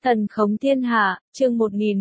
Thần khống thiên hạ, chương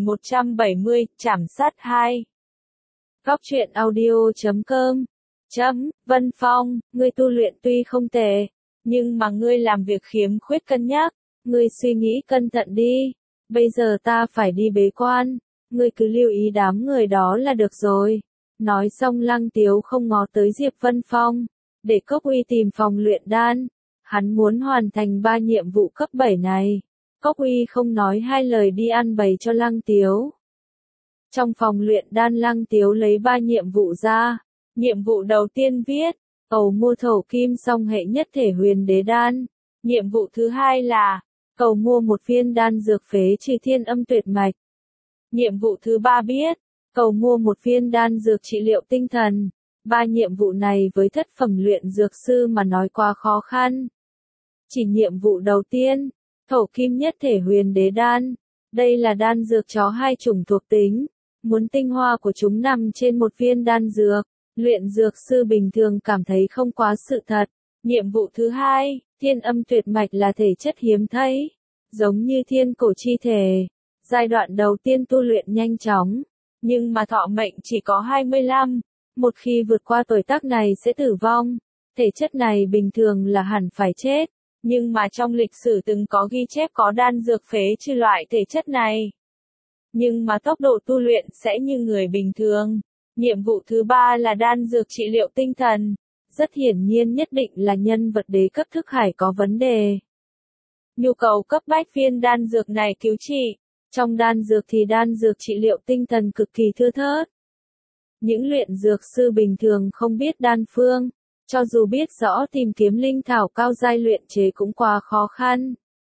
1170, trảm sát 2. Góc truyện audio.com. Vân Phong, ngươi tu luyện tuy không tệ, nhưng mà ngươi làm việc khiếm khuyết cân nhắc, ngươi suy nghĩ cẩn thận đi. Bây giờ ta phải đi bế quan, ngươi cứ lưu ý đám người đó là được rồi. Nói xong Lăng Tiếu không ngó tới Diệp Vân Phong, để Cốc Uy tìm phòng luyện đan. Hắn muốn hoàn thành 3 nhiệm vụ cấp 7 này. Cốc Uy không nói hai lời đi ăn bày cho Lăng Tiếu. Trong phòng luyện đan Lăng Tiếu lấy 3 nhiệm vụ ra. Nhiệm vụ đầu tiên viết, cầu mua thổ kim song hệ nhất thể huyền đế đan. Nhiệm vụ thứ hai là, cầu mua một viên đan dược phế trừ thiên âm tuyệt mạch. Nhiệm vụ thứ ba viết, cầu mua một viên đan dược trị liệu tinh thần. 3 nhiệm vụ này với thất phẩm luyện dược sư mà nói quá khó khăn. Chỉ nhiệm vụ đầu tiên, thổ kim nhất thể huyền đế đan. Đây là đan dược chó 2 chủng thuộc tính. Muốn tinh hoa của chúng nằm trên một viên đan dược. Luyện dược sư bình thường cảm thấy không quá sự thật. Nhiệm vụ thứ hai, thiên âm tuyệt mạch là thể chất hiếm thấy. Giống như thiên cổ chi thể. Giai đoạn đầu tiên tu luyện nhanh chóng. Nhưng mà thọ mệnh chỉ có 25. Một khi vượt qua tuổi tác này sẽ tử vong. Thể chất này bình thường là hẳn phải chết. Nhưng mà trong lịch sử từng có ghi chép có đan dược phế trừ loại thể chất này. Nhưng mà tốc độ tu luyện sẽ như người bình thường. Nhiệm vụ thứ ba là đan dược trị liệu tinh thần. Rất hiển nhiên nhất định là nhân vật đế cấp thức hải có vấn đề. Nhu cầu cấp bách viên đan dược này cứu trị. Trong đan dược thì đan dược trị liệu tinh thần cực kỳ thưa thớt. Những luyện dược sư bình thường không biết đan phương. Cho dù biết rõ tìm kiếm linh thảo cao giai luyện chế cũng quá khó khăn.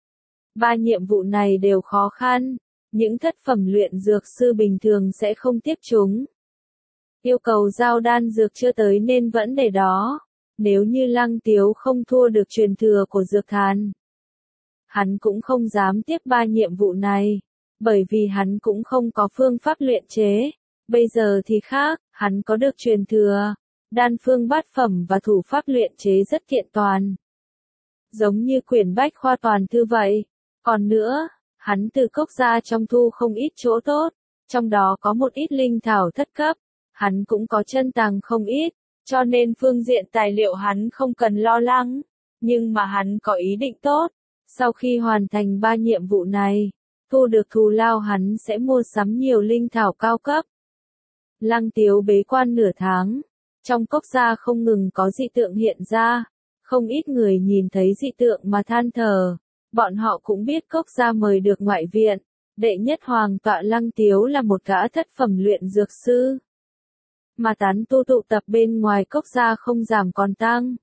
3 nhiệm vụ này đều khó khăn. Những thất phẩm luyện dược sư bình thường sẽ không tiếp chúng. Yêu cầu giao đan dược chưa tới nên vẫn để đó. Nếu như Lăng Tiếu không thua được truyền thừa của dược thàn, hắn cũng không dám tiếp 3 nhiệm vụ này. Bởi vì hắn cũng không có phương pháp luyện chế. Bây giờ thì khác, hắn có được truyền thừa. Đan phương bát phẩm và thủ pháp luyện chế rất kiện toàn. Giống như quyển bách khoa toàn thư vậy. Còn nữa, hắn từ Cốc gia trong thu không ít chỗ tốt. Trong đó có một ít linh thảo thất cấp. Hắn cũng có chân tàng không ít. Cho nên phương diện tài liệu hắn không cần lo lắng. Nhưng mà hắn có ý định tốt. Sau khi hoàn thành 3 nhiệm vụ này, thu được thù lao hắn sẽ mua sắm nhiều linh thảo cao cấp. Lăng Tiếu bế quan nửa tháng. Trong Cốc gia không ngừng có dị tượng hiện ra. Không ít người nhìn thấy dị tượng mà than thở. Bọn họ cũng biết Cốc gia mời được ngoại viện. Đệ nhất hoàng tọa Lăng Tiếu là một gã thất phẩm luyện dược sư. Mà tán tu tụ tập bên ngoài Cốc gia không giảm còn tăng.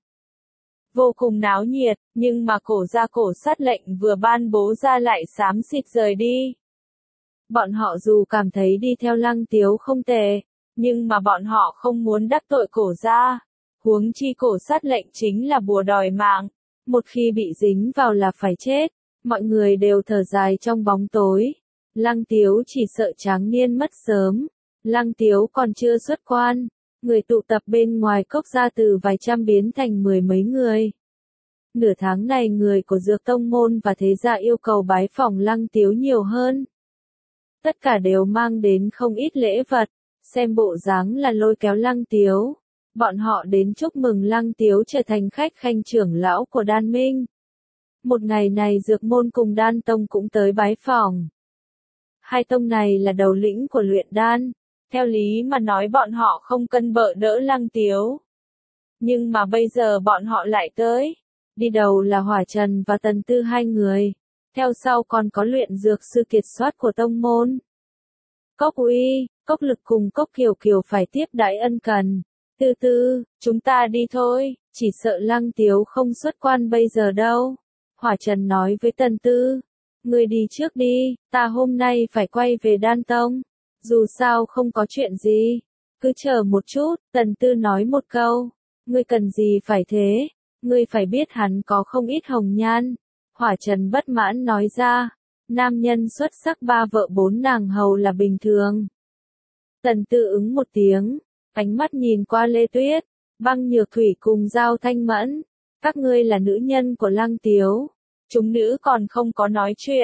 Vô cùng náo nhiệt, nhưng mà cổ gia cổ sát lệnh vừa ban bố ra lại xám xịt rời đi. Bọn họ dù cảm thấy đi theo Lăng Tiếu không tệ, nhưng mà bọn họ không muốn đắc tội cổ gia. Huống chi cổ sát lệnh chính là bùa đòi mạng. Một khi bị dính vào là phải chết. Mọi người đều thở dài trong bóng tối. Lăng Tiếu chỉ sợ tráng niên mất sớm. Lăng Tiếu còn chưa xuất quan. Người tụ tập bên ngoài Cốc gia từ vài trăm biến thành 10 mấy người. Nửa tháng này người của Dược Tông Môn và Thế gia yêu cầu bái phỏng Lăng Tiếu nhiều hơn. Tất cả đều mang đến không ít lễ vật. Xem bộ dáng là lôi kéo Lăng Tiếu. Bọn họ đến chúc mừng Lăng Tiếu trở thành khách khanh trưởng lão của Đan Minh. Một ngày này Dược Môn cùng Đan Tông cũng tới bái phỏng. Hai tông này là đầu lĩnh của luyện đan. Theo lý mà nói bọn họ không cần bợ đỡ Lăng Tiếu. Nhưng mà bây giờ bọn họ lại tới. Đi đầu là Hỏa Trần và Tần Tư 2 người. Theo sau còn có luyện dược sư kiệt xuất của tông môn. Cốc Uy, Cốc Lực cùng Cốc Kiều Kiều phải tiếp đãi ân cần. Tư Tư, chúng ta đi thôi, chỉ sợ Lăng Tiếu không xuất quan bây giờ đâu. Hỏa Trần nói với Tần Tư. Ngươi đi trước đi, ta hôm nay phải quay về Đan Tông. Dù sao không có chuyện gì. Cứ chờ một chút, Tần Tư nói một câu. Ngươi cần gì phải thế? Ngươi phải biết hắn có không ít hồng nhan. Hỏa Trần bất mãn nói ra. Nam nhân xuất sắc 3 vợ 4 nàng hầu là bình thường. Tần Tư ứng một tiếng. Ánh mắt nhìn qua Lê Tuyết. Băng Nhược Thủy cùng Giao Thanh Mẫn. Các ngươi là nữ nhân của Lăng Tiếu. Chúng nữ còn không có nói chuyện.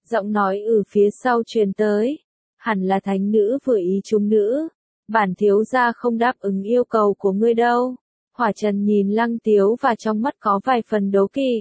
Giọng nói ở phía sau truyền tới. Hẳn là thánh nữ vừa ý chúng nữ. Bản thiếu gia không đáp ứng yêu cầu của ngươi đâu. Hỏa Trần nhìn Lăng Tiếu và trong mắt có vài phần đố kỵ.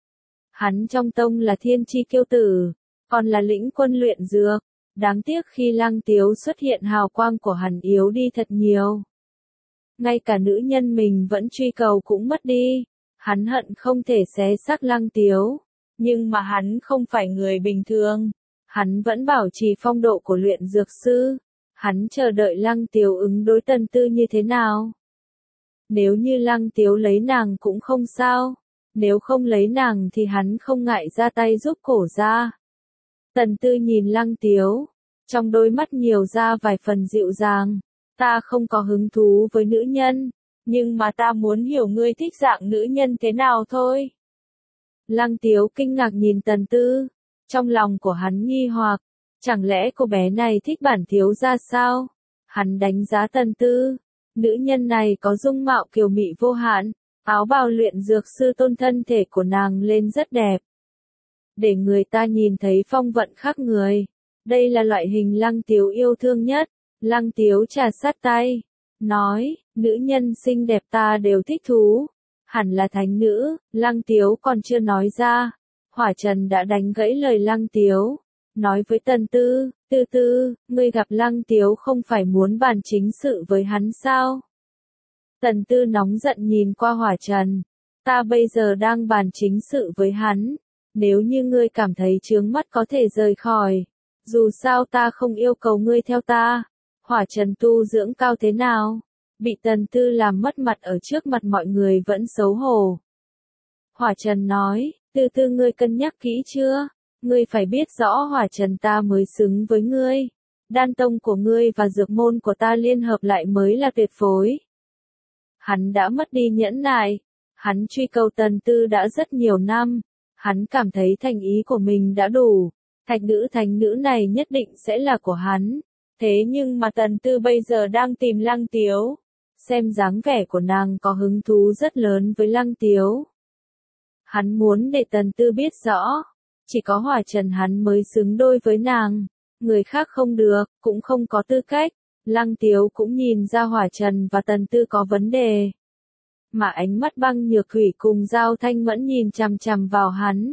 Hắn trong tông là thiên chi kiêu tử, còn là lĩnh quân luyện dược. Đáng tiếc khi Lăng Tiếu xuất hiện hào quang của hắn yếu đi thật nhiều. Ngay cả nữ nhân mình vẫn truy cầu cũng mất đi. Hắn hận không thể xé xác Lăng Tiếu. Nhưng mà hắn không phải người bình thường. Hắn vẫn bảo trì phong độ của luyện dược sư. Hắn chờ đợi Lăng Tiếu ứng đối Tần Tư như thế nào. Nếu như Lăng Tiếu lấy nàng cũng không sao. Nếu không lấy nàng thì hắn không ngại ra tay giúp cổ ra. Tần Tư nhìn Lăng Tiếu. Trong đôi mắt nhiều ra vài phần dịu dàng. Ta không có hứng thú với nữ nhân. Nhưng mà ta muốn hiểu ngươi thích dạng nữ nhân thế nào thôi. Lăng Tiếu kinh ngạc nhìn Tần Tư. Trong lòng của hắn nghi hoặc. Chẳng lẽ cô bé này thích bản thiếu gia sao? Hắn đánh giá Tần Tư. Nữ nhân này có dung mạo kiều mị vô hạn. Áo bào luyện dược sư tôn thân thể của nàng lên rất đẹp. Để người ta nhìn thấy phong vận khác người. Đây là loại hình Lăng Tiếu yêu thương nhất. Lăng Tiếu trà sát tay. Nói, nữ nhân xinh đẹp ta đều thích thú. Hẳn là thánh nữ. Lăng Tiếu còn chưa nói ra. Hỏa Trần đã đánh gãy lời Lăng Tiếu. Nói với Tần Tư, Tư Tư, ngươi gặp Lăng Tiếu không phải muốn bàn chính sự với hắn sao? Tần Tư nóng giận nhìn qua Hỏa Trần. Ta bây giờ đang bàn chính sự với hắn. Nếu như ngươi cảm thấy chướng mắt có thể rời khỏi. Dù sao ta không yêu cầu ngươi theo ta. Hỏa Trần tu dưỡng cao thế nào? Bị Tần Tư làm mất mặt ở trước mặt mọi người vẫn xấu hổ. Hỏa Trần nói, Tư Tư ngươi cân nhắc kỹ chưa? Ngươi phải biết rõ Hỏa Trần ta mới xứng với ngươi. Đan tông của ngươi và dược môn của ta liên hợp lại mới là tuyệt phối. Hắn đã mất đi nhẫn nại. Hắn truy cầu Tần Tư đã rất nhiều năm. Hắn cảm thấy thành ý của mình đã đủ. Thánh nữ này nhất định sẽ là của hắn. Thế nhưng mà Tần Tư bây giờ đang tìm Lăng Tiếu. Xem dáng vẻ của nàng có hứng thú rất lớn với Lăng Tiếu. Hắn muốn để Tần Tư biết rõ. Chỉ có Hỏa Trần hắn mới xứng đôi với nàng. Người khác không được, cũng không có tư cách. Lăng Tiếu cũng nhìn ra Hỏa Trần và Tần Tư có vấn đề. Mà ánh mắt Băng Nhược Thủy cùng Giao Thanh Mẫn nhìn chằm chằm vào hắn.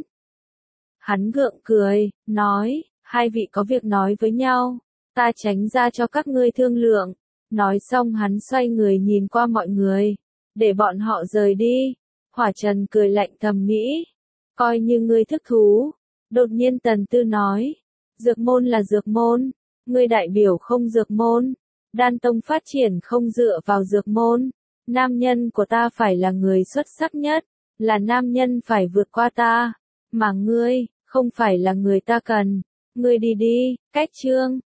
Hắn gượng cười, nói, hai vị có việc nói với nhau. Ta tránh ra cho các ngươi thương lượng. Nói xong hắn xoay người nhìn qua mọi người. Để bọn họ rời đi. Hỏa Trần cười lạnh thầm nghĩ. Coi như ngươi thức thú. Đột nhiên Tần Tư nói. Dược môn là dược môn. Ngươi đại biểu không dược môn. Đan tông phát triển không dựa vào dược môn. Nam nhân của ta phải là người xuất sắc nhất. Là nam nhân phải vượt qua ta. Mà ngươi, không phải là người ta cần. Ngươi đi đi, cách chương.